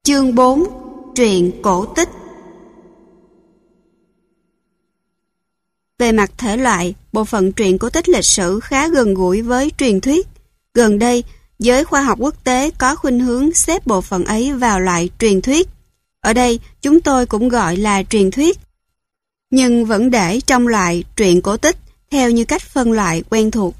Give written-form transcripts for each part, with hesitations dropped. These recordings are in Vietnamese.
Chương 4. Truyện cổ tích. Về mặt thể loại, bộ phận truyện cổ tích lịch sử khá gần gũi với truyền thuyết. Gần đây, giới khoa học quốc tế có khuynh hướng xếp bộ phận ấy vào loại truyền thuyết. Ở đây, chúng tôi cũng gọi là truyền thuyết, nhưng vẫn để trong loại truyện cổ tích theo như cách phân loại quen thuộc.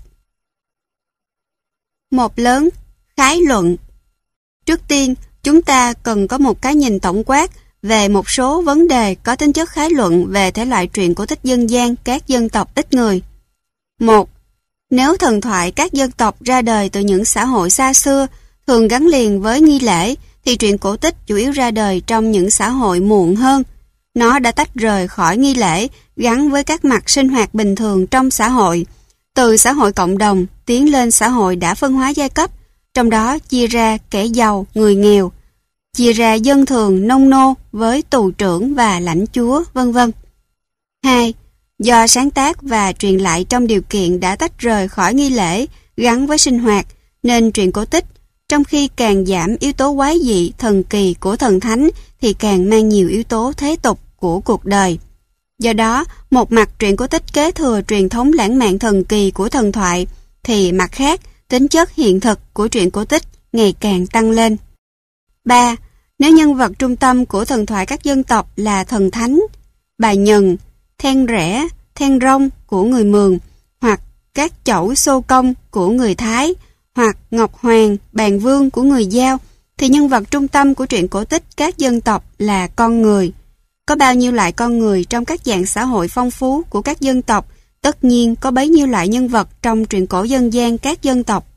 Một lớn, khái luận. Trước tiên, chúng ta cần có một cái nhìn tổng quát về một số vấn đề có tính chất khái luận về thể loại truyện cổ tích dân gian các dân tộc ít người. 1. Nếu thần thoại các dân tộc ra đời từ những xã hội xa xưa, thường gắn liền với nghi lễ, thì truyện cổ tích chủ yếu ra đời trong những xã hội muộn hơn. Nó đã tách rời khỏi nghi lễ, gắn với các mặt sinh hoạt bình thường trong xã hội. Từ xã hội cộng đồng, tiến lên xã hội đã phân hóa giai cấp, trong đó chia ra kẻ giàu, người nghèo, chia ra dân thường, nông nô với tù trưởng và lãnh chúa, vân vân. 2. Do sáng tác và truyền lại trong điều kiện đã tách rời khỏi nghi lễ, gắn với sinh hoạt, nên truyện cổ tích, trong khi càng giảm yếu tố quái dị, thần kỳ của thần thánh, thì càng mang nhiều yếu tố thế tục của cuộc đời. Do đó, một mặt truyện cổ tích kế thừa truyền thống lãng mạn thần kỳ của thần thoại, thì mặt khác, tính chất hiện thực của truyện cổ tích ngày càng tăng lên. 3. Nếu nhân vật trung tâm của thần thoại các dân tộc là thần thánh, bà Nhần, then rẽ, then rong của người Mường, hoặc các chẩu xô công của người Thái, hoặc Ngọc Hoàng, Bàn Vương của người Dao, thì nhân vật trung tâm của truyện cổ tích các dân tộc là con người. Có bao nhiêu loại con người trong các dạng xã hội phong phú của các dân tộc, tất nhiên có bấy nhiêu loại nhân vật trong truyện cổ dân gian các dân tộc.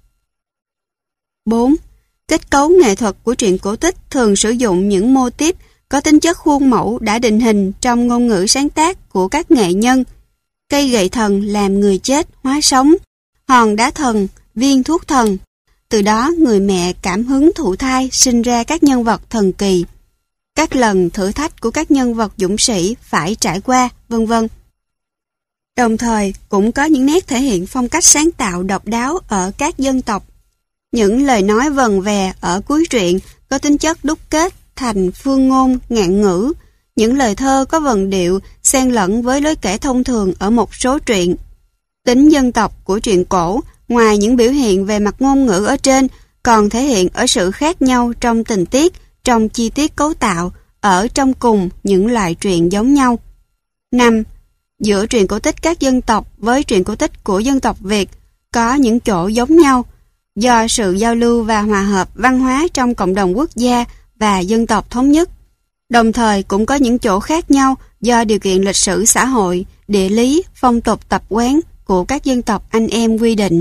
4. Kết cấu nghệ thuật của truyện cổ tích thường sử dụng những mô típ có tính chất khuôn mẫu đã định hình trong ngôn ngữ sáng tác của các nghệ nhân. Cây gậy thần làm người chết hóa sống, hòn đá thần, viên thuốc thần. Từ đó người mẹ cảm hứng thụ thai sinh ra các nhân vật thần kỳ. Các lần thử thách của các nhân vật dũng sĩ phải trải qua, vân vân. Đồng thời cũng có những nét thể hiện phong cách sáng tạo độc đáo ở các dân tộc. Những lời nói vần vè ở cuối truyện có tính chất đúc kết thành phương ngôn ngạn ngữ, những lời thơ có vần điệu xen lẫn với lối kể thông thường ở một số truyện. Tính dân tộc của truyện cổ, ngoài những biểu hiện về mặt ngôn ngữ ở trên, còn thể hiện ở sự khác nhau trong tình tiết, trong chi tiết cấu tạo, ở trong cùng những loại truyện giống nhau. 5. Giữa truyện cổ tích các dân tộc với truyện cổ tích của dân tộc Việt có những chỗ giống nhau, do sự giao lưu và hòa hợp văn hóa trong cộng đồng quốc gia và dân tộc thống nhất. Đồng thời cũng có những chỗ khác nhau do điều kiện lịch sử xã hội, địa lý, phong tục tập quán của các dân tộc anh em quy định.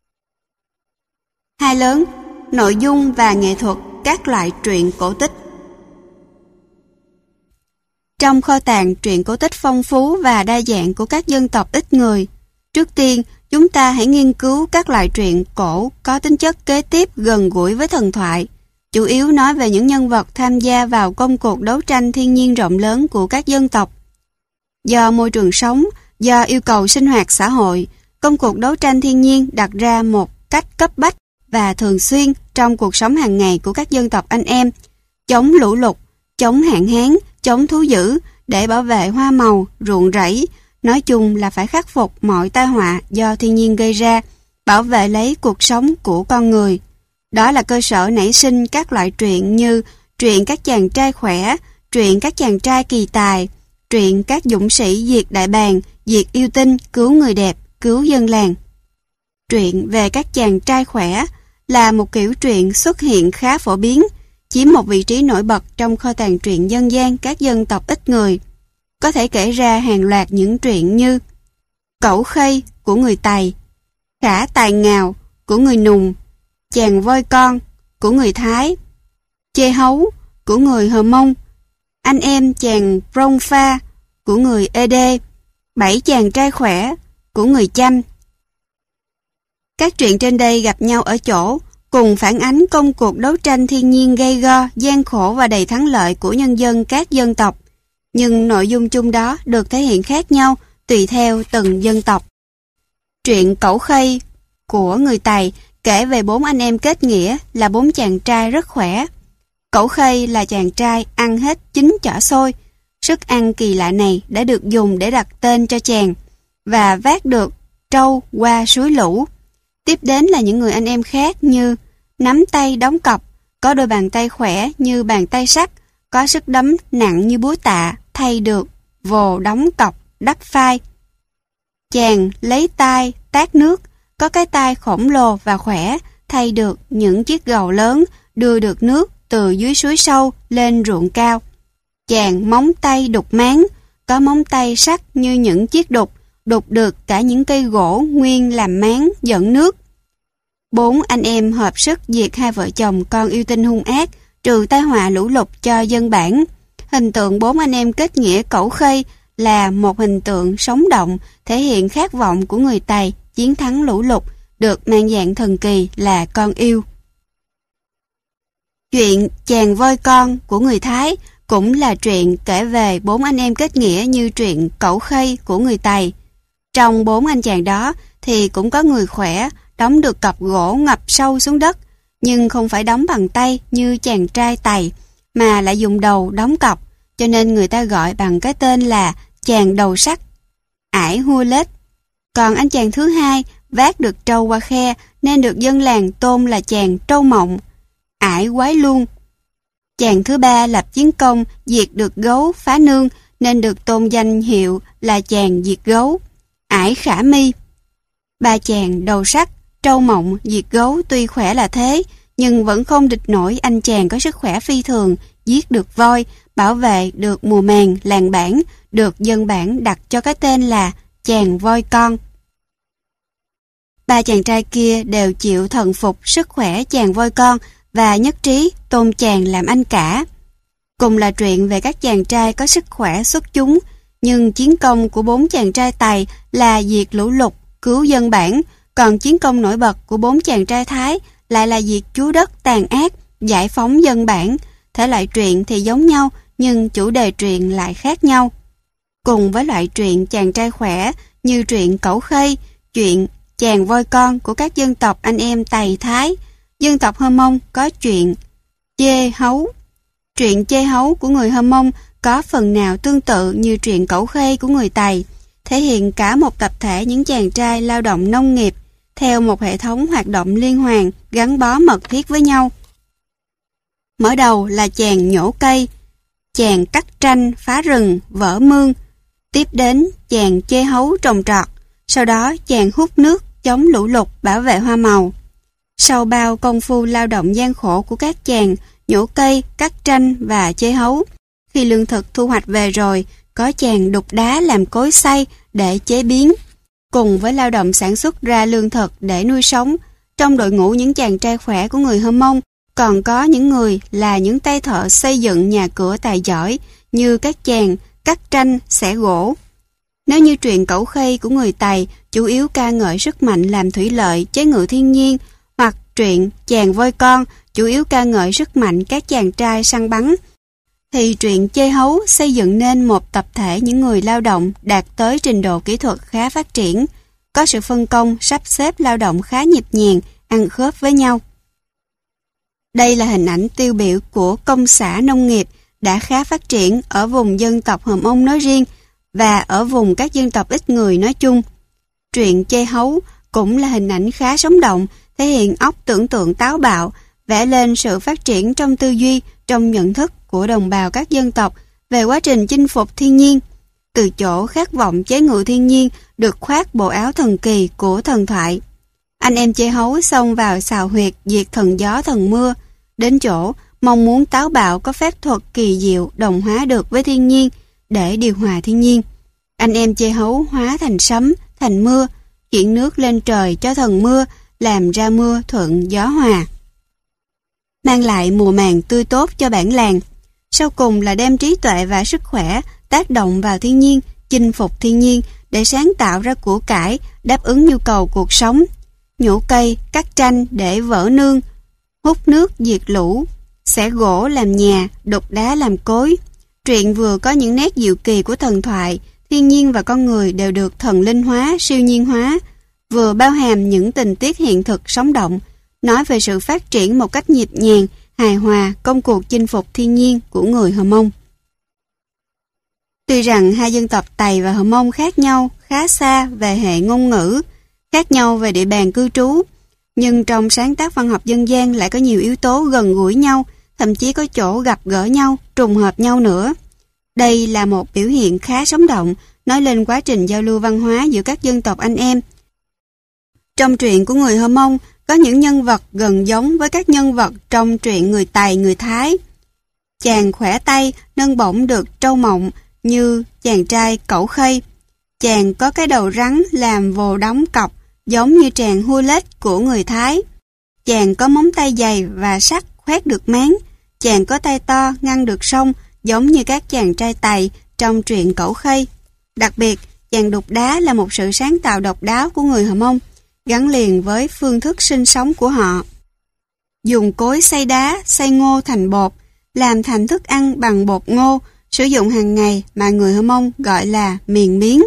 2 lớn, nội dung và nghệ thuật các loại truyện cổ tích. Trong kho tàng truyện cổ tích phong phú và đa dạng của các dân tộc ít người, trước tiên chúng ta hãy nghiên cứu các loại truyện cổ có tính chất kế tiếp gần gũi với thần thoại, chủ yếu nói về những nhân vật tham gia vào công cuộc đấu tranh thiên nhiên rộng lớn của các dân tộc. Do môi trường sống, do yêu cầu sinh hoạt xã hội, công cuộc đấu tranh thiên nhiên đặt ra một cách cấp bách và thường xuyên trong cuộc sống hàng ngày của các dân tộc anh em, chống lũ lụt, chống hạn hán, chống thú dữ để bảo vệ hoa màu, ruộng rẫy, nói chung là phải khắc phục mọi tai họa do thiên nhiên gây ra, bảo vệ lấy cuộc sống của con người. Đó là cơ sở nảy sinh các loại truyện như truyện các chàng trai khỏe, truyện các chàng trai kỳ tài, truyện các dũng sĩ diệt đại bàng, diệt yêu tinh, cứu người đẹp, cứu dân làng. Truyện về các chàng trai khỏe là một kiểu truyện xuất hiện khá phổ biến, chiếm một vị trí nổi bật trong kho tàng truyện dân gian các dân tộc ít người. Có thể kể ra hàng loạt những truyện như Cẩu Khây của người Tày, Khả Tài Ngào của người Nùng, Chàng Voi Con của người Thái, Chê Hấu của người Hờ Mông, Anh Em Chàng Prong Pha của người Ede, 7 chàng trai khỏe của người Chăm. Các truyện trên đây gặp nhau ở chỗ cùng phản ánh công cuộc đấu tranh thiên nhiên gay go, gian khổ và đầy thắng lợi của nhân dân các dân tộc. Nhưng nội dung chung đó được thể hiện khác nhau tùy theo từng dân tộc. Truyện Cẩu Khây của người Tày kể về 4 anh em kết nghĩa là 4 chàng trai rất khỏe. Cẩu Khây là chàng trai ăn hết 9 chỏ xôi. Sức ăn kỳ lạ này đã được dùng để đặt tên cho chàng và vác được trâu qua suối Lũ. Tiếp đến là những người anh em khác như nắm tay đóng cọc, có đôi bàn tay khỏe như bàn tay sắt, có sức đấm nặng như búa tạ, thay được vồ đóng cọc, đắp phai. Chàng lấy tay tát nước, có cái tay khổng lồ và khỏe, thay được những chiếc gầu lớn, đưa được nước từ dưới suối sâu lên ruộng cao. Chàng móng tay đục máng, có móng tay sắt như những chiếc đục, đục được cả những cây gỗ nguyên làm máng dẫn nước. 4 anh em hợp sức diệt 2 vợ chồng con yêu tinh hung ác, trừ tai họa lũ lụt cho dân bản. Hình tượng 4 anh em kết nghĩa Cẩu Khây là một hình tượng sống động, thể hiện khát vọng của người Tày chiến thắng lũ lụt, được mang dạng thần kỳ là con yêu. Chuyện Chàng Voi Con của người Thái cũng là truyện kể về 4 anh em kết nghĩa như truyện Cẩu Khây của người Tày. Trong 4 anh chàng đó thì cũng có người khỏe, đóng được cọc gỗ ngập sâu xuống đất, nhưng không phải đóng bằng tay như chàng trai Tày, mà lại dùng đầu đóng cọc, cho nên người ta gọi bằng cái tên là chàng đầu sắt, ải hua lết. Còn anh chàng thứ hai vác được trâu qua khe nên được dân làng tôn là chàng trâu mộng, ải quái luôn. Chàng thứ ba lập chiến công diệt được gấu phá nương nên được tôn danh hiệu là chàng diệt gấu, ải khả mi. 3 chàng đầu sắt, trâu mộng, diệt gấu tuy khỏe là thế, nhưng vẫn không địch nổi anh chàng có sức khỏe phi thường, giết được voi, bảo vệ được mùa màng làng bản, được dân bản đặt cho cái tên là chàng voi con. 3 chàng trai kia đều chịu thần phục sức khỏe chàng voi con và nhất trí tôn chàng làm anh cả. Cùng là truyện về các chàng trai có sức khỏe xuất chúng, nhưng chiến công của 4 chàng trai Tày là diệt lũ lụt, cứu dân bản, còn chiến công nổi bật của 4 chàng trai Thái lại là diệt chúa đất tàn ác, giải phóng dân bản. Thể loại truyện thì giống nhau, nhưng chủ đề truyện lại khác nhau. Cùng với loại truyện chàng trai khỏe như truyện Cẩu Khây, chuyện Chàng Voi Con của các dân tộc anh em Tày Thái, dân tộc Hơ Mông có chuyện Chê Hấu. Truyện Chê Hấu của người Hơ Mông có phần nào tương tự như truyện Cẩu Khây của người Tày, thể hiện cả một tập thể những chàng trai lao động nông nghiệp theo một hệ thống hoạt động liên hoàn gắn bó mật thiết với nhau. Mở đầu là chàng nhổ cây, chàng cắt tranh phá rừng vỡ mương, tiếp đến chàng chê hấu trồng trọt, sau đó chàng hút nước chống lũ lụt bảo vệ hoa màu. Sau bao công phu lao động gian khổ của các chàng nhổ cây, cắt tranh và chê hấu, khi lương thực thu hoạch về rồi, có chàng đục đá làm cối xay để chế biến. Cùng với lao động sản xuất ra lương thực để nuôi sống, trong đội ngũ những chàng trai khỏe của người Hơ Mông còn có những người là những tay thợ xây dựng nhà cửa tài giỏi như các chàng cắt tranh, xẻ gỗ. Nếu như truyện Cẩu Khây của người Tày chủ yếu ca ngợi sức mạnh làm thủy lợi, chế ngự thiên nhiên, hoặc truyện Chàng Voi Con chủ yếu ca ngợi sức mạnh các chàng trai săn bắn, thì truyện Chê Hấu xây dựng nên một tập thể những người lao động đạt tới trình độ kỹ thuật khá phát triển, có sự phân công, sắp xếp lao động khá nhịp nhàng, ăn khớp với nhau. Đây là hình ảnh tiêu biểu của công xã nông nghiệp đã khá phát triển ở vùng dân tộc Hờ Mông nói riêng và ở vùng các dân tộc ít người nói chung. Truyện Chê Hấu cũng là hình ảnh khá sống động, thể hiện óc tưởng tượng táo bạo, vẽ lên sự phát triển trong tư duy, trong nhận thức của đồng bào các dân tộc về quá trình chinh phục thiên nhiên. Từ chỗ khát vọng chế ngự thiên nhiên được khoác bộ áo thần kỳ của thần thoại. Anh em Chê Hấu xông vào xào huyệt diệt thần gió thần mưa, đến chỗ mong muốn táo bạo có phép thuật kỳ diệu đồng hóa được với thiên nhiên để điều hòa thiên nhiên. Anh em Chê Hấu hóa thành sấm, thành mưa, chuyển nước lên trời cho thần mưa, làm ra mưa thuận gió hòa, mang lại mùa màng tươi tốt cho bản làng. Sau cùng là đem trí tuệ và sức khỏe tác động vào thiên nhiên, chinh phục thiên nhiên để sáng tạo ra của cải, đáp ứng nhu cầu cuộc sống. Nhổ cây, cắt tranh để vỡ nương, hút nước diệt lũ, xẻ gỗ làm nhà, đục đá làm cối. Truyện vừa có những nét diệu kỳ của thần thoại, thiên nhiên và con người đều được thần linh hóa, siêu nhiên hóa, vừa bao hàm những tình tiết hiện thực sống động, nói về sự phát triển một cách nhịp nhàng hài hòa công cuộc chinh phục thiên nhiên của người Hờ Mông. Tuy rằng hai dân tộc Tày và Hờ Mông khác nhau khá xa về hệ ngôn ngữ, khác nhau về địa bàn cư trú, nhưng trong sáng tác văn học dân gian lại có nhiều yếu tố gần gũi nhau, thậm chí có chỗ gặp gỡ nhau, trùng hợp nhau nữa. Đây là một biểu hiện khá sống động, nói lên quá trình giao lưu văn hóa giữa các dân tộc anh em. Trong truyện của người Hơ Mông, có những nhân vật gần giống với các nhân vật trong truyện người Tày, người Thái. Chàng khỏe tay nâng bổng được trâu mộng như chàng trai Cẩu Khây. Chàng có cái đầu rắn làm vồ đóng cọc giống như tràng hua lết của người Thái. Chàng có móng tay dày và sắc khoét được máng. Chàng có tay to ngăn được sông giống như các chàng trai Tày trong truyện Cẩu Khây. Đặc biệt, chàng đục đá là một sự sáng tạo độc đáo của người Hờ Mông, gắn liền với phương thức sinh sống của họ. Dùng cối xay đá, xay ngô thành bột, làm thành thức ăn bằng bột ngô, sử dụng hàng ngày mà người Hơ Mông gọi là miền miến.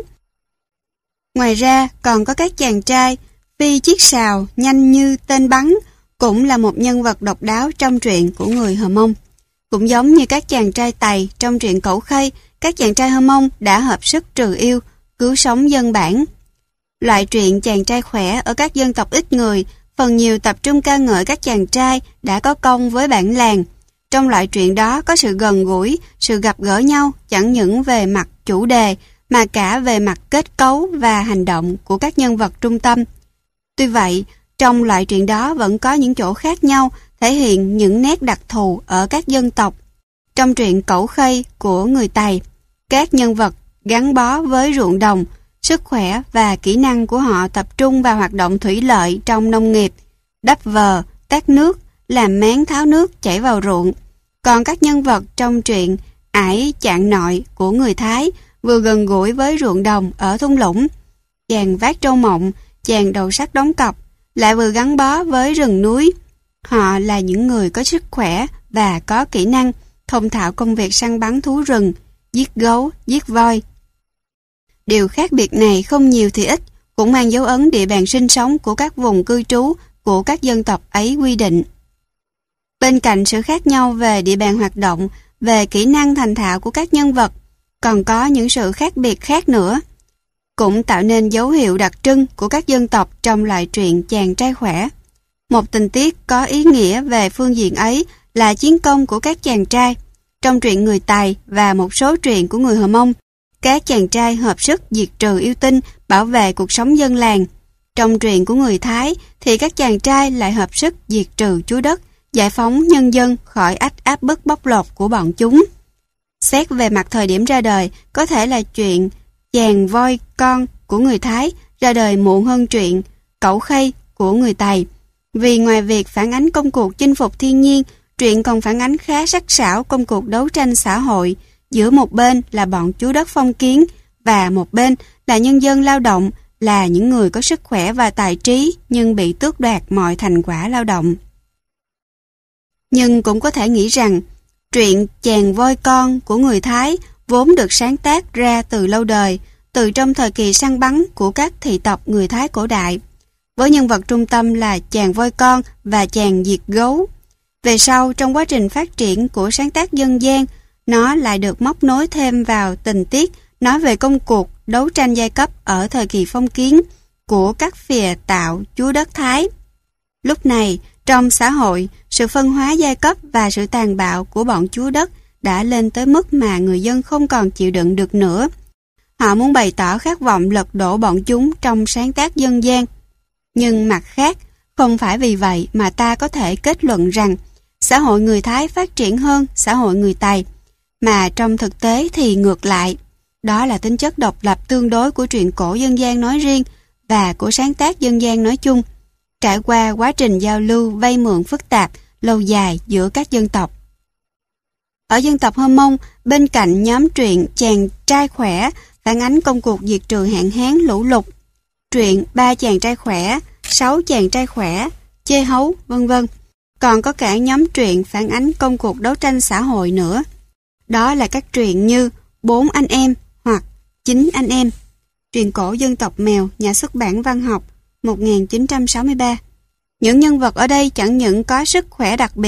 Ngoài ra, còn có các chàng trai phi chiếc sào nhanh như tên bắn, cũng là một nhân vật độc đáo trong truyện của người Hờ Mông. Cũng giống như các chàng trai Tày trong truyện Cẩu Khây, các chàng trai Hơ Mông đã hợp sức trừ yêu, cứu sống dân bản. Loại truyện chàng trai khỏe ở các dân tộc ít người phần nhiều tập trung ca ngợi các chàng trai đã có công với bản làng. Trong loại truyện đó có sự gần gũi, sự gặp gỡ nhau chẳng những về mặt chủ đề mà cả về mặt kết cấu và hành động của các nhân vật trung tâm. Tuy vậy, trong loại truyện đó vẫn có những chỗ khác nhau, thể hiện những nét đặc thù ở các dân tộc. Trong truyện Cẩu Khây của người Tày, các nhân vật gắn bó với ruộng đồng, sức khỏe và kỹ năng của họ tập trung vào hoạt động thủy lợi trong nông nghiệp, đắp vờ, tát nước, làm máng tháo nước chảy vào ruộng. Còn các nhân vật trong truyện Ải Chạng Nội của người Thái vừa gần gũi với ruộng đồng ở thung lũng. Chàng vác trâu mộng, chàng đầu sắt đóng cọc, lại vừa gắn bó với rừng núi. Họ là những người có sức khỏe và có kỹ năng, thông thạo công việc săn bắn thú rừng, giết gấu, giết voi. Điều khác biệt này không nhiều thì ít, cũng mang dấu ấn địa bàn sinh sống của các vùng cư trú của các dân tộc ấy quy định. Bên cạnh sự khác nhau về địa bàn hoạt động, về kỹ năng thành thạo của các nhân vật, còn có những sự khác biệt khác nữa, cũng tạo nên dấu hiệu đặc trưng của các dân tộc trong loại truyện chàng trai khỏe. Một tình tiết có ý nghĩa về phương diện ấy là chiến công của các chàng trai. Trong truyện người Tày và một số truyện của người Hờ Mông, các chàng trai hợp sức diệt trừ yêu tinh, bảo vệ cuộc sống dân làng. Trong truyện của người Thái thì các chàng trai lại hợp sức diệt trừ chúa đất, giải phóng nhân dân khỏi áp bức bóc lột của bọn chúng. Xét về mặt thời điểm ra đời, có thể là chuyện Chàng Voi Con của người Thái ra đời muộn hơn truyện Cẩu Khây của người Tày. Vì ngoài việc phản ánh công cuộc chinh phục thiên nhiên, truyện còn phản ánh khá sắc sảo công cuộc đấu tranh xã hội giữa một bên là bọn chúa đất phong kiến và một bên là nhân dân lao động, là những người có sức khỏe và tài trí nhưng bị tước đoạt mọi thành quả lao động. Nhưng cũng có thể nghĩ rằng truyện Chàng Voi Con của người Thái vốn được sáng tác ra từ lâu đời, từ trong thời kỳ săn bắn của các thị tộc người Thái cổ đại, với nhân vật trung tâm là chàng voi con và chàng diệt gấu. Về sau, trong quá trình phát triển của sáng tác dân gian, nó lại được móc nối thêm vào tình tiết nói về công cuộc đấu tranh giai cấp ở thời kỳ phong kiến của các phìa tạo chúa đất Thái. Lúc này, trong xã hội, sự phân hóa giai cấp và sự tàn bạo của bọn chúa đất đã lên tới mức mà người dân không còn chịu đựng được nữa. Họ muốn bày tỏ khát vọng lật đổ bọn chúng trong sáng tác dân gian. Nhưng mặt khác, không phải vì vậy mà ta có thể kết luận rằng xã hội người Thái phát triển hơn xã hội người Tày, mà trong thực tế thì ngược lại. Đó là tính chất độc lập tương đối của truyện cổ dân gian nói riêng và của sáng tác dân gian nói chung, trải qua quá trình giao lưu vay mượn phức tạp, lâu dài giữa các dân tộc. Ở dân tộc Hơ Mông, bên cạnh nhóm truyện Chàng Trai Khỏe phản ánh công cuộc diệt trừ hạn hán lũ lụt, truyện Ba Chàng Trai Khỏe, Sáu Chàng Trai Khỏe, Chê Hấu, vân vân, còn có cả nhóm truyện phản ánh công cuộc đấu tranh xã hội nữa. Đó là các truyện như Bốn Anh Em hoặc Chín Anh Em, truyện cổ dân tộc Mèo, nhà xuất bản Văn học, 1963. Những nhân vật ở đây chẳng những có sức khỏe đặc biệt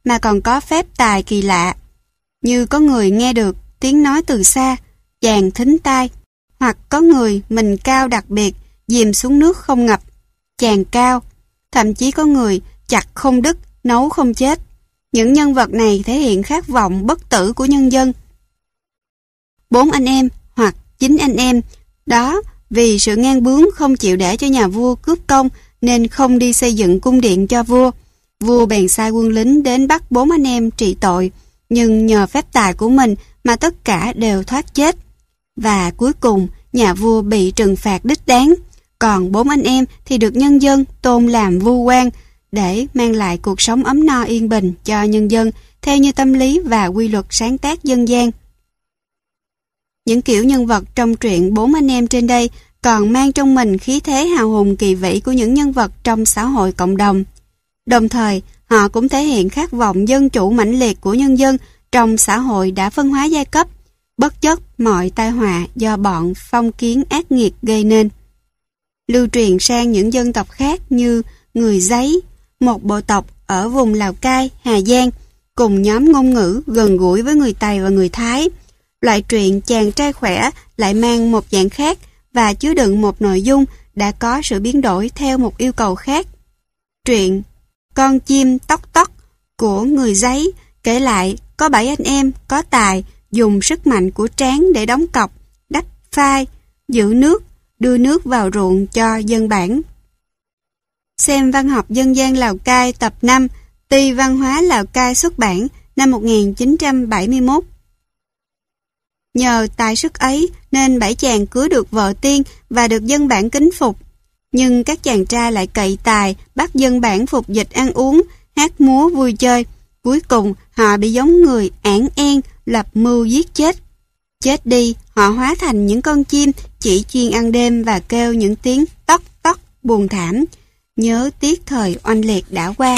mà còn có phép tài kỳ lạ, như có người nghe được tiếng nói từ xa, chàng thính tai, hoặc có người mình cao đặc biệt, dìm xuống nước không ngập, chàng cao, thậm chí có người chặt không đứt, nấu không chết. Những nhân vật này thể hiện khát vọng bất tử của nhân dân. 4 anh em hoặc 9 anh em đó vì sự ngang bướng không chịu để cho nhà vua cướp công nên không đi xây dựng cung điện cho vua. Vua bèn sai quân lính đến bắt 4 anh em trị tội, nhưng nhờ phép tài của mình mà tất cả đều thoát chết. Và cuối cùng nhà vua bị trừng phạt đích đáng, còn 4 anh em thì được nhân dân tôn làm vua quan để mang lại cuộc sống ấm no yên bình cho nhân dân theo như tâm lý và quy luật sáng tác dân gian. Những kiểu nhân vật trong truyện 4 anh em trên đây còn mang trong mình khí thế hào hùng kỳ vĩ của những nhân vật trong xã hội cộng đồng. Đồng thời, họ cũng thể hiện khát vọng dân chủ mãnh liệt của nhân dân trong xã hội đã phân hóa giai cấp, bất chấp mọi tai họa do bọn phong kiến ác nghiệt gây nên. Lưu truyền sang những dân tộc khác như người Giấy, một bộ tộc ở vùng Lào Cai, Hà Giang, cùng nhóm ngôn ngữ gần gũi với người Tày và người Thái. Loại truyện chàng trai khỏe lại mang một dạng khác và chứa đựng một nội dung đã có sự biến đổi theo một yêu cầu khác. Truyện Con chim tóc tóc của người Giấy kể lại có 7 anh em có tài dùng sức mạnh của trán để đóng cọc, đắp phai, giữ nước, đưa nước vào ruộng cho dân bản. Xem Văn học dân gian Lào Cai tập 5, Ty Văn hóa Lào Cai xuất bản năm 1971. Nhờ tài sức ấy nên 7 chàng cưới được vợ tiên và được dân bản kính phục. Nhưng các chàng trai lại cậy tài bắt dân bản phục dịch ăn uống, hát múa vui chơi. Cuối cùng họ bị giống người ảng en lập mưu giết chết. Chết đi, họ hóa thành những con chim chỉ chuyên ăn đêm và kêu những tiếng tóc tóc buồn thảm, nhớ tiếc thời oanh liệt đã qua.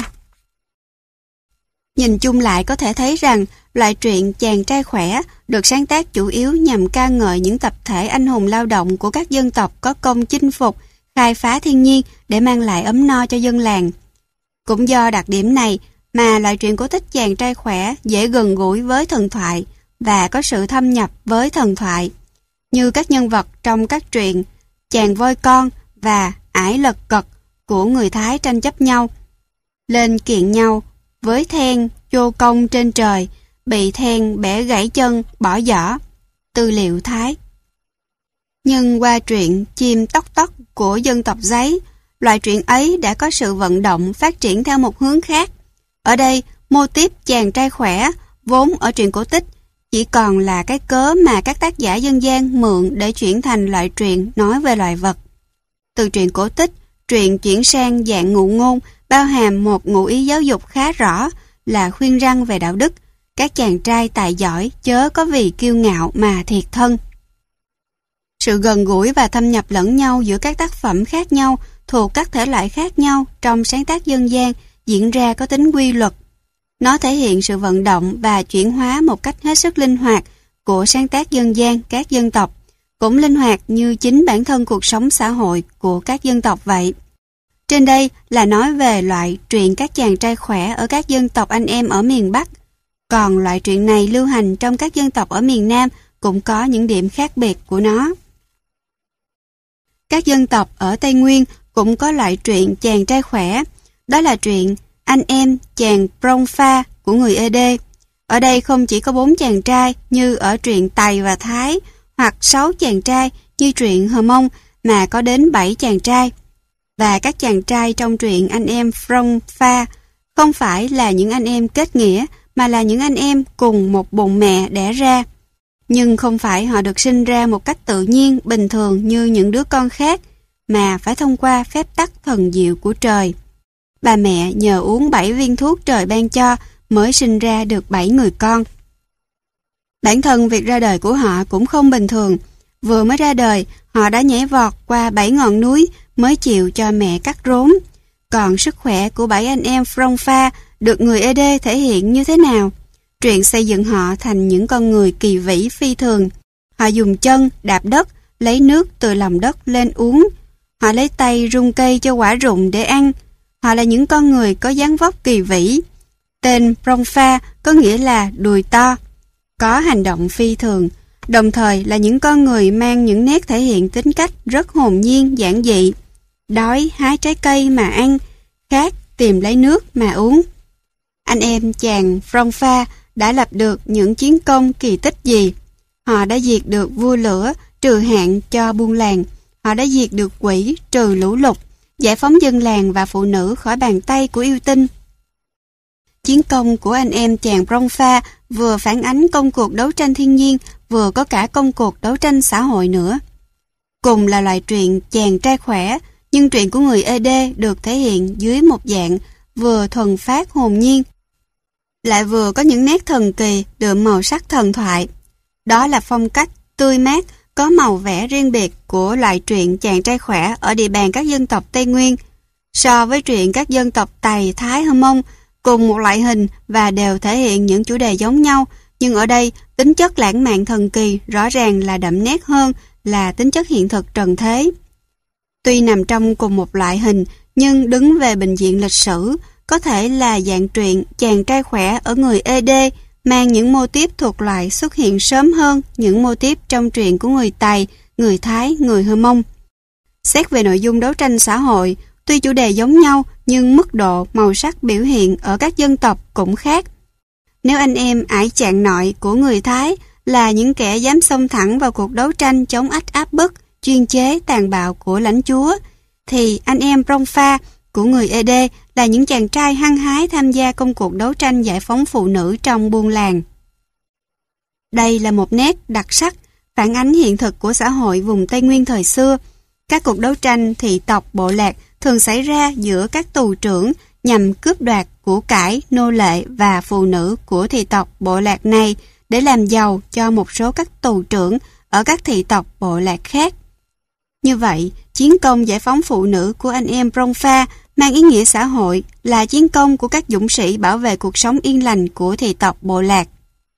Nhìn chung lại có thể thấy rằng loại truyện chàng trai khỏe được sáng tác chủ yếu nhằm ca ngợi những tập thể anh hùng lao động của các dân tộc có công chinh phục, khai phá thiên nhiên để mang lại ấm no cho dân làng. Cũng do đặc điểm này mà loại truyện cổ tích chàng trai khỏe dễ gần gũi với thần thoại và có sự thâm nhập với thần thoại, như các nhân vật trong các truyện Chàng voi con và Ải lật cật của người Thái tranh chấp nhau, lên kiện nhau với then chô công trên trời, bị then bẻ gãy chân bỏ giỏ, tư liệu Thái. Nhưng qua truyện Chim tóc tóc của dân tộc Giấy, loại truyện ấy đã có sự vận động phát triển theo một hướng khác. Ở đây, mô típ chàng trai khỏe vốn ở truyện cổ tích chỉ còn là cái cớ mà các tác giả dân gian mượn để chuyển thành loại truyện nói về loài vật. Từ truyện cổ tích, truyện chuyển sang dạng ngụ ngôn, bao hàm một ngụ ý giáo dục khá rõ là khuyên răn về đạo đức. Các chàng trai tài giỏi chớ có vì kiêu ngạo mà thiệt thân. Sự gần gũi và thâm nhập lẫn nhau giữa các tác phẩm khác nhau thuộc các thể loại khác nhau trong sáng tác dân gian diễn ra có tính quy luật. Nó thể hiện sự vận động và chuyển hóa một cách hết sức linh hoạt của sáng tác dân gian các dân tộc, cũng linh hoạt như chính bản thân cuộc sống xã hội của các dân tộc vậy. Trên đây là nói về loại truyện các chàng trai khỏe ở các dân tộc anh em ở miền Bắc. Còn loại truyện này lưu hành trong các dân tộc ở miền Nam cũng có những điểm khác biệt của nó. Các dân tộc ở Tây Nguyên cũng có loại truyện chàng trai khỏe, đó là truyện Anh em chàng Prong Pha của người Ede. Ở đây không chỉ có 4 chàng trai như ở truyện Tày và Thái, hoặc 6 chàng trai như truyện Hờ Mông, mà có đến 7 chàng trai. Và các chàng trai trong truyện Anh em Prong Pha không phải là những anh em kết nghĩa, mà là những anh em cùng một bụng mẹ đẻ ra. Nhưng không phải họ được sinh ra một cách tự nhiên, bình thường như những đứa con khác, mà phải thông qua phép tắc thần diệu của trời. Bà mẹ nhờ uống 7 viên thuốc trời ban cho mới sinh ra được 7 người con. Bản thân việc ra đời của họ cũng không bình thường. Vừa mới ra đời, họ đã nhảy vọt qua 7 ngọn núi mới chịu cho mẹ cắt rốn. Còn sức khỏe của 7 anh em Prong Pha được người Ede thể hiện như thế nào? Truyện xây dựng họ thành những con người kỳ vĩ phi thường. Họ dùng chân đạp đất, lấy nước từ lòng đất lên uống. Họ lấy tay rung cây cho quả rụng để ăn. Họ là những con người có dáng vóc kỳ vĩ. Tên Bronfa có nghĩa là đùi to, có hành động phi thường, đồng thời là những con người mang những nét thể hiện tính cách rất hồn nhiên, giản dị. Đói hái trái cây mà ăn, khát tìm lấy nước mà uống. Anh em chàng Bronfa đã lập được những chiến công kỳ tích gì? Họ đã diệt được vua lửa, trừ hạn cho buôn làng. Họ đã diệt được quỷ, trừ lũ lụt, giải phóng dân làng và phụ nữ khỏi bàn tay của yêu tinh. Chiến công của anh em chàng Bronfa vừa phản ánh công cuộc đấu tranh thiên nhiên, vừa có cả công cuộc đấu tranh xã hội nữa. Cùng là loại truyện chàng trai khỏe, nhưng truyện của người Ede được thể hiện dưới một dạng vừa thuần phát hồn nhiên, lại vừa có những nét thần kỳ đượm màu sắc thần thoại. Đó là phong cách tươi mát, có màu vẽ riêng biệt của loại truyện chàng trai khỏe ở địa bàn các dân tộc Tây Nguyên. So với truyện các dân tộc Tày, Thái, Hơ Mông, cùng một loại hình và đều thể hiện những chủ đề giống nhau, nhưng ở đây tính chất lãng mạn thần kỳ rõ ràng là đậm nét hơn là tính chất hiện thực trần thế. Tuy nằm trong cùng một loại hình, nhưng đứng về bình diện lịch sử, có thể là dạng truyện chàng trai khỏe ở người Ede mang những mô típ thuộc loại xuất hiện sớm hơn những mô típ trong truyện của người Tày, người Thái, người Hơ Mông. Xét về nội dung đấu tranh xã hội, tuy chủ đề giống nhau nhưng mức độ, màu sắc biểu hiện ở các dân tộc cũng khác. Nếu anh em ải chạng nội của người Thái là những kẻ dám xông thẳng vào cuộc đấu tranh chống áp bức, chuyên chế, tàn bạo của lãnh chúa, thì anh em Bronfa của người Ede là những chàng trai hăng hái tham gia công cuộc đấu tranh giải phóng phụ nữ trong buôn làng. Đây là một nét đặc sắc, phản ánh hiện thực của xã hội vùng Tây Nguyên thời xưa. Các cuộc đấu tranh thị tộc bộ lạc thường xảy ra giữa các tù trưởng nhằm cướp đoạt của cải, nô lệ và phụ nữ của thị tộc bộ lạc này để làm giàu cho một số các tù trưởng ở các thị tộc bộ lạc khác. Như vậy, chiến công giải phóng phụ nữ của anh em Bronfa mang ý nghĩa xã hội, là chiến công của các dũng sĩ bảo vệ cuộc sống yên lành của thị tộc bộ lạc.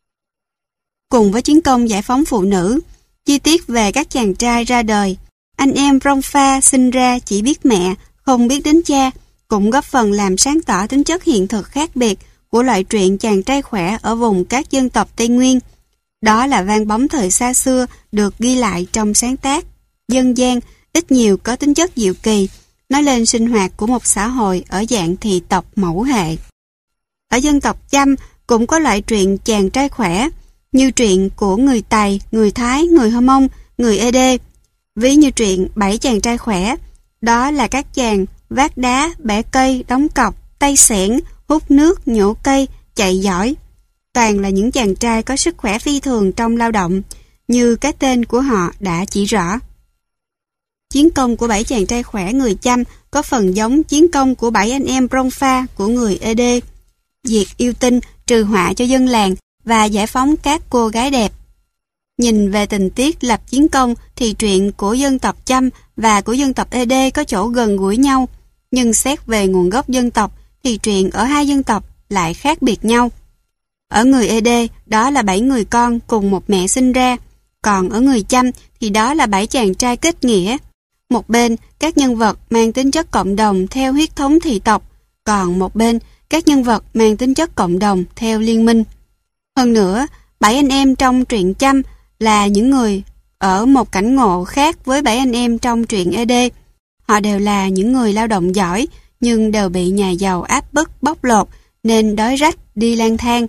Cùng với chiến công giải phóng phụ nữ, chi tiết về các chàng trai ra đời, anh em Bronfa sinh ra chỉ biết mẹ, không biết đến cha, cũng góp phần làm sáng tỏ tính chất hiện thực khác biệt của loại truyện chàng trai khỏe ở vùng các dân tộc Tây Nguyên. Đó là vang bóng thời xa xưa được ghi lại trong sáng tác dân gian, ít nhiều có tính chất diệu kỳ, nói lên sinh hoạt của một xã hội ở dạng thị tộc mẫu hệ. Ở dân tộc Chăm cũng có loại truyện chàng trai khỏe, như truyện của người Tày, người Thái, người Hơ Mông, người Ede. Ví như truyện 7 chàng trai khỏe, đó là các chàng vác đá, bẻ cây, đóng cọc, tay xẻng, hút nước, nhổ cây, chạy giỏi. Toàn là những chàng trai có sức khỏe phi thường trong lao động, như cái tên của họ đã chỉ rõ. Chiến công của 7 chàng trai khỏe người Chăm có phần giống chiến công của 7 anh em Bronfa của người Ede, diệt yêu tinh, trừ họa cho dân làng và giải phóng các cô gái đẹp. Nhìn về tình tiết lập chiến công thì truyện của dân tộc Chăm và của dân tộc Ede có chỗ gần gũi nhau, nhưng xét về nguồn gốc dân tộc thì truyện ở hai dân tộc lại khác biệt nhau. Ở người Ede, đó là 7 người con cùng một mẹ sinh ra, còn ở người Chăm thì đó là 7 chàng trai kết nghĩa. Một bên, các nhân vật mang tính chất cộng đồng theo huyết thống thị tộc, còn một bên, các nhân vật mang tính chất cộng đồng theo liên minh. Hơn nữa, 7 anh em trong truyện Chăm là những người ở một cảnh ngộ khác với 7 anh em trong truyện Ede. Họ đều là những người lao động giỏi, nhưng đều bị nhà giàu áp bức bóc lột, nên đói rách đi lang thang.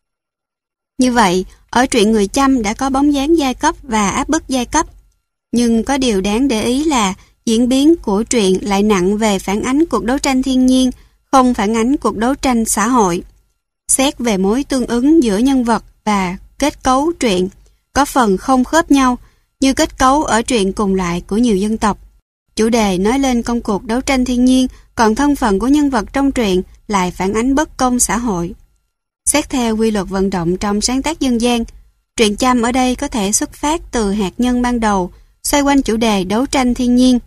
Như vậy, ở truyện người Chăm đã có bóng dáng giai cấp và áp bức giai cấp. Nhưng có điều đáng để ý là diễn biến của truyện lại nặng về phản ánh cuộc đấu tranh thiên nhiên, không phản ánh cuộc đấu tranh xã hội. Xét về mối tương ứng giữa nhân vật và kết cấu truyện, có phần không khớp nhau, như kết cấu ở truyện cùng loại của nhiều dân tộc. Chủ đề nói lên công cuộc đấu tranh thiên nhiên, còn thân phận của nhân vật trong truyện lại phản ánh bất công xã hội. Xét theo quy luật vận động trong sáng tác dân gian, truyện Chăm ở đây có thể xuất phát từ hạt nhân ban đầu, xoay quanh chủ đề đấu tranh thiên nhiên.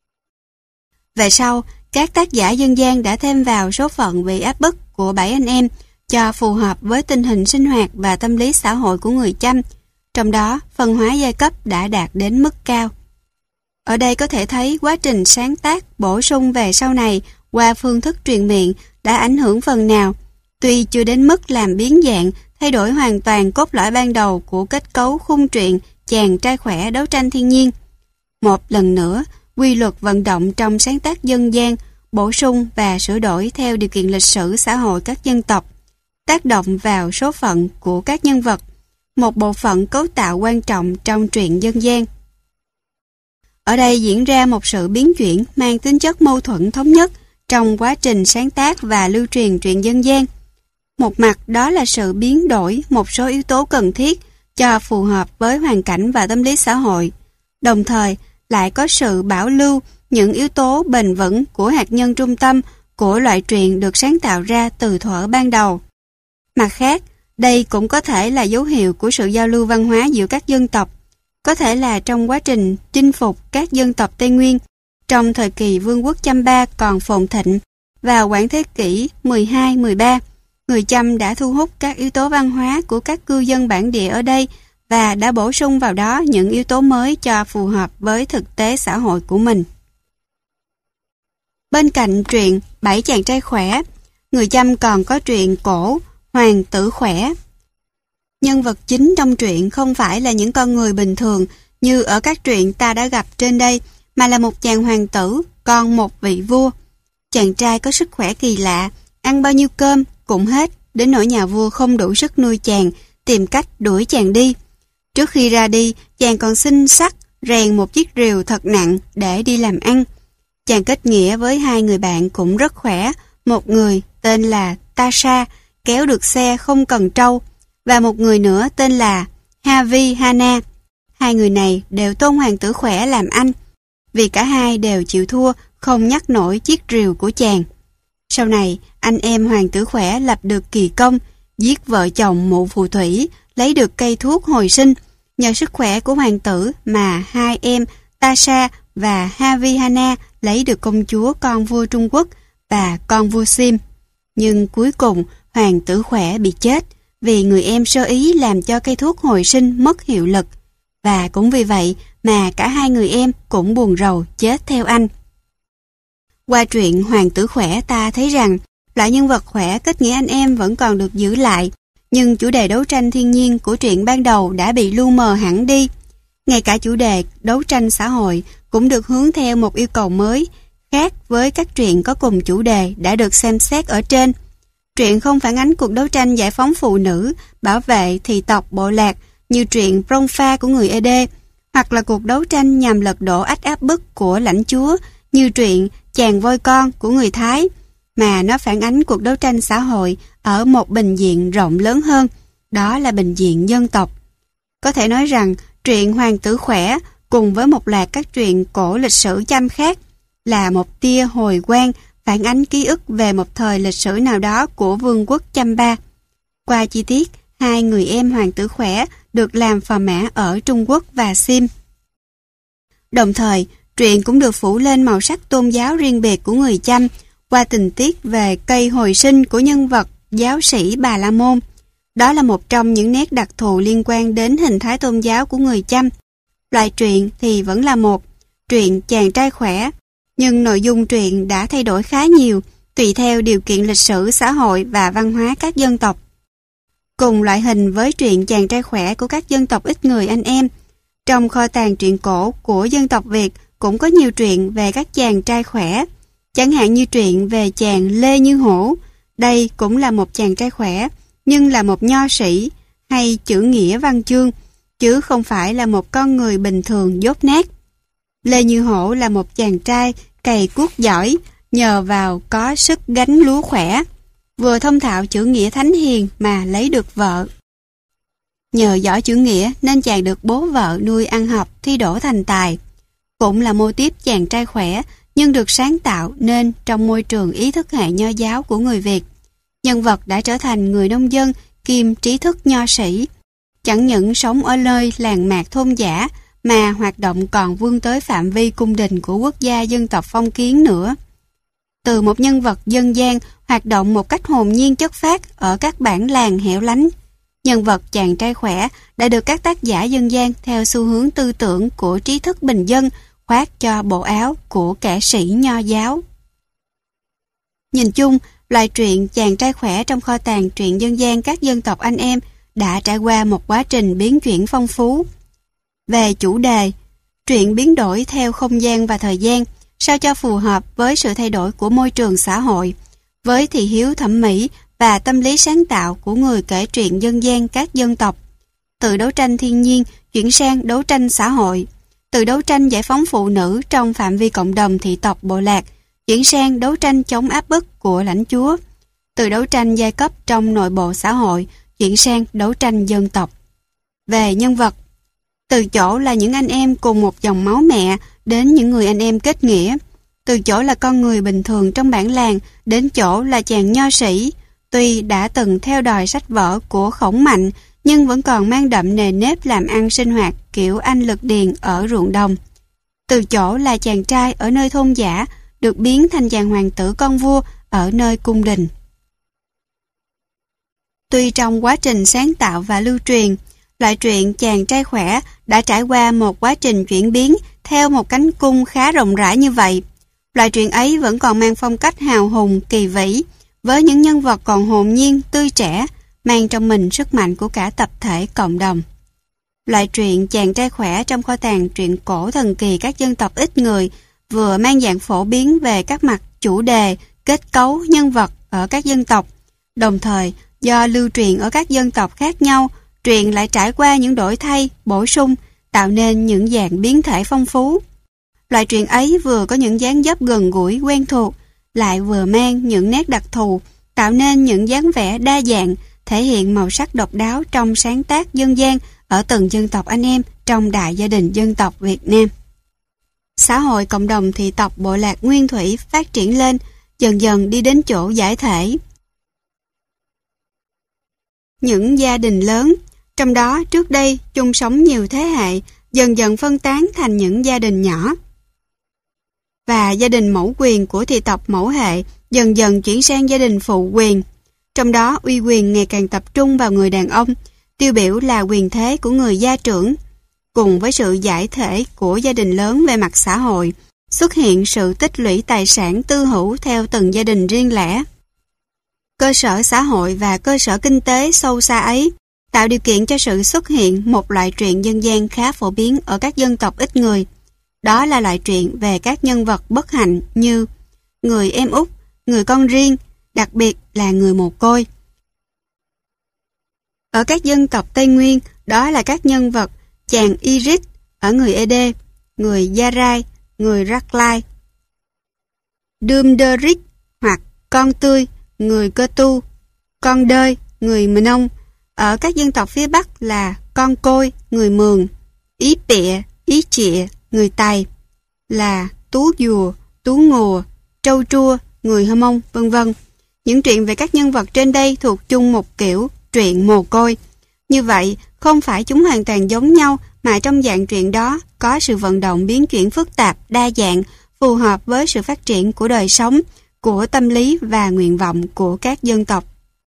Về sau, các tác giả dân gian đã thêm vào số phận bị áp bức của 7 anh em cho phù hợp với tình hình sinh hoạt và tâm lý xã hội của người Chăm, trong đó phân hóa giai cấp đã đạt đến mức cao. Ở đây có thể thấy quá trình sáng tác bổ sung về sau này qua phương thức truyền miệng đã ảnh hưởng phần nào, Tuy chưa đến mức làm biến dạng, thay đổi hoàn toàn cốt lõi ban đầu của kết cấu khung truyện Chàng trai khỏe đấu tranh thiên nhiên. Một lần nữa, quy luật vận động trong sáng tác dân gian, bổ sung và sửa đổi theo điều kiện lịch sử xã hội các dân tộc, tác động vào số phận của các nhân vật, một bộ phận cấu tạo quan trọng trong truyện dân gian. Ở đây diễn ra một sự biến chuyển mang tính chất mâu thuẫn thống nhất trong quá trình sáng tác và lưu truyền truyện dân gian. Một mặt đó là sự biến đổi một số yếu tố cần thiết cho phù hợp với hoàn cảnh và tâm lý xã hội, đồng thời lại có sự bảo lưu những yếu tố bền vững của hạt nhân trung tâm của loại truyện được sáng tạo ra từ thuở ban đầu. Mặt khác, đây cũng có thể là dấu hiệu của sự giao lưu văn hóa giữa các dân tộc, có thể là trong quá trình chinh phục các dân tộc Tây Nguyên trong thời kỳ vương quốc Champa còn phồn thịnh vào khoảng thế kỷ 12-13. Người Chăm đã thu hút các yếu tố văn hóa của các cư dân bản địa ở đây và đã bổ sung vào đó những yếu tố mới cho phù hợp với thực tế xã hội của mình. Bên cạnh truyện Bảy chàng trai khỏe, người Chăm còn có truyện cổ Hoàng tử khỏe. Nhân vật chính trong truyện không phải là những con người bình thường như ở các truyện ta đã gặp trên đây, mà là một chàng hoàng tử, con một vị vua. Chàng trai có sức khỏe kỳ lạ, ăn bao nhiêu cơm cũng hết, đến nỗi nhà vua không đủ sức nuôi chàng, tìm cách đuổi chàng đi. Trước khi ra đi, chàng còn xin sắt rèn một chiếc rìu thật nặng để đi làm ăn. Chàng kết nghĩa với hai người bạn cũng rất khỏe, một người tên là Tasha, kéo được xe không cần trâu, và một người nữa tên là Havihana. Hai người này đều tôn hoàng tử khỏe làm anh, vì cả hai đều chịu thua, không nhắc nổi chiếc rìu của chàng. Sau này, anh em hoàng tử khỏe lập được kỳ công, giết vợ chồng mụ phù thủy, lấy được cây thuốc hồi sinh. Nhờ sức khỏe của hoàng tử mà hai em Tasha và Havihana lấy được công chúa con vua Trung Quốc và con vua Sim. Nhưng cuối cùng, hoàng tử khỏe bị chết vì người em sơ ý làm cho cây thuốc hồi sinh mất hiệu lực. Và cũng vì vậy mà cả hai người em cũng buồn rầu chết theo anh. Qua truyện Hoàng tử khỏe ta thấy rằng loại nhân vật khỏe kết nghĩa anh em vẫn còn được giữ lại, nhưng chủ đề đấu tranh thiên nhiên của truyện ban đầu đã bị lu mờ hẳn đi. Ngay cả chủ đề đấu tranh xã hội cũng được hướng theo một yêu cầu mới, khác với các truyện có cùng chủ đề đã được xem xét ở trên. Truyện không phản ánh cuộc đấu tranh giải phóng phụ nữ, bảo vệ thị tộc bộ lạc như truyện Prongpha của người Ede, hoặc là cuộc đấu tranh nhằm lật đổ áp bức của lãnh chúa như truyện Chàng voi con của người Thái, mà nó phản ánh cuộc đấu tranh xã hội ở một bình diện rộng lớn hơn, đó là bình diện dân tộc. Có thể nói rằng truyện Hoàng tử khỏe cùng với một loạt các truyện cổ lịch sử Chăm khác là một tia hồi quang phản ánh ký ức về một thời lịch sử nào đó của vương quốc Champa. Qua chi tiết, hai người em hoàng tử khỏe được làm phò mã ở Trung Quốc và Sim. Đồng thời, truyện cũng được phủ lên màu sắc tôn giáo riêng biệt của người Chăm qua tình tiết về cây hồi sinh của nhân vật giáo sĩ Bà La Môn. Đó là một trong những nét đặc thù liên quan đến hình thái tôn giáo của người Chăm. Loại truyện thì vẫn là một truyện chàng trai khỏe, nhưng nội dung truyện đã thay đổi khá nhiều tùy theo điều kiện lịch sử, xã hội và văn hóa các dân tộc. Cùng loại hình với truyện chàng trai khỏe của các dân tộc ít người anh em, trong kho tàng truyện cổ của dân tộc Việt cũng có nhiều truyện về các chàng trai khỏe, chẳng hạn như truyện về chàng Lê Như Hổ. Đây cũng là một chàng trai khỏe, nhưng là một nho sĩ hay chữ nghĩa văn chương, chứ không phải là một con người bình thường dốt nát. Lê Như Hổ là một chàng trai cày cuốc giỏi, nhờ vào có sức gánh lúa khỏe, vừa thông thạo chữ nghĩa thánh hiền mà lấy được vợ. Nhờ giỏi chữ nghĩa nên chàng được bố vợ nuôi ăn học, thi đỗ thành tài. Cũng là mô típ chàng trai khỏe, nhưng được sáng tạo nên trong môi trường ý thức hệ nho giáo của người Việt. Nhân vật đã trở thành người nông dân kiêm trí thức nho sĩ, chẳng những sống ở nơi làng mạc thôn dã mà hoạt động còn vươn tới phạm vi cung đình của quốc gia dân tộc phong kiến nữa. Từ một nhân vật dân gian hoạt động một cách hồn nhiên chất phác ở các bản làng hẻo lánh, nhân vật chàng trai khỏe đã được các tác giả dân gian theo xu hướng tư tưởng của trí thức bình dân khoác cho bộ áo của kẻ sĩ nho giáo. Nhìn chung, Loại truyện Chàng trai khỏe trong kho tàng truyện dân gian các dân tộc anh em đã trải qua một quá trình biến chuyển phong phú. Về chủ đề, truyện biến đổi theo không gian và thời gian, sao cho phù hợp với sự thay đổi của môi trường xã hội, với thị hiếu thẩm mỹ và tâm lý sáng tạo của người kể truyện dân gian các dân tộc. Từ đấu tranh thiên nhiên chuyển sang đấu tranh xã hội, từ đấu tranh giải phóng phụ nữ trong phạm vi cộng đồng thị tộc bộ lạc chuyển sang đấu tranh chống áp bức của lãnh chúa, từ đấu tranh giai cấp trong nội bộ xã hội chuyển sang đấu tranh dân tộc. Về nhân vật, từ chỗ là những anh em cùng một dòng máu mẹ đến những người anh em kết nghĩa, từ chỗ là con người bình thường trong bản làng đến chỗ là chàng nho sĩ, tuy đã từng theo đòi sách vở của Khổng Mạnh nhưng vẫn còn mang đậm nề nếp làm ăn sinh hoạt kiểu anh lực điền ở ruộng đồng. Từ chỗ là chàng trai ở nơi thôn dã được biến thành chàng hoàng tử con vua ở nơi cung đình. Tuy trong quá trình sáng tạo và lưu truyền, loại truyện Chàng trai khỏe đã trải qua một quá trình chuyển biến theo một cánh cung khá rộng rãi như vậy, loại truyện ấy vẫn còn mang phong cách hào hùng, kỳ vĩ, với những nhân vật còn hồn nhiên, tươi trẻ, mang trong mình sức mạnh của cả tập thể cộng đồng. Loại truyện Chàng trai khỏe trong kho tàng truyện cổ thần kỳ các dân tộc ít người vừa mang dạng phổ biến về các mặt chủ đề, kết cấu, nhân vật ở các dân tộc, đồng thời do lưu truyền ở các dân tộc khác nhau, truyện lại trải qua những đổi thay, bổ sung, tạo nên những dạng biến thể phong phú. Loại truyện ấy vừa có những dáng dấp gần gũi, quen thuộc, lại vừa mang những nét đặc thù, tạo nên những dáng vẻ đa dạng, thể hiện màu sắc độc đáo trong sáng tác dân gian ở từng dân tộc anh em trong đại gia đình dân tộc Việt Nam. Xã hội cộng đồng thị tộc bộ lạc nguyên thủy phát triển lên, dần dần đi đến chỗ giải thể. Những gia đình lớn, trong đó trước đây chung sống nhiều thế hệ, dần dần phân tán thành những gia đình nhỏ. Và gia đình mẫu quyền của thị tộc mẫu hệ dần dần chuyển sang gia đình phụ quyền. Trong đó uy quyền ngày càng tập trung vào người đàn ông, tiêu biểu là quyền thế của người gia trưởng. Cùng với sự giải thể của gia đình lớn về mặt xã hội, xuất hiện sự tích lũy tài sản tư hữu theo từng gia đình riêng lẻ. Cơ sở xã hội và cơ sở kinh tế sâu xa ấy tạo điều kiện cho sự xuất hiện một loại truyện dân gian khá phổ biến ở các dân tộc ít người. Đó là loại truyện về các nhân vật bất hạnh như người em út, người con riêng, đặc biệt là người mồ côi. Ở các dân tộc Tây Nguyên, đó là các nhân vật chàng Iris ở người Ede, người Gia Rai, người Raklai, Đơm-đơ-rích hoặc con tươi, người Cơ Tu, con đơi, người Mờ Nông. Ở các dân tộc phía Bắc là con côi, người Mường, ý pịa, ý chịa, người Tày, là tú dùa, tú ngùa, trâu trua, người Hơ Mông, vân vân. Những truyện về các nhân vật trên đây thuộc chung một kiểu truyện mồ côi. Như vậy, không phải chúng hoàn toàn giống nhau, mà trong dạng truyện đó có sự vận động biến chuyển phức tạp, đa dạng, phù hợp với sự phát triển của đời sống, của tâm lý và nguyện vọng của các dân tộc.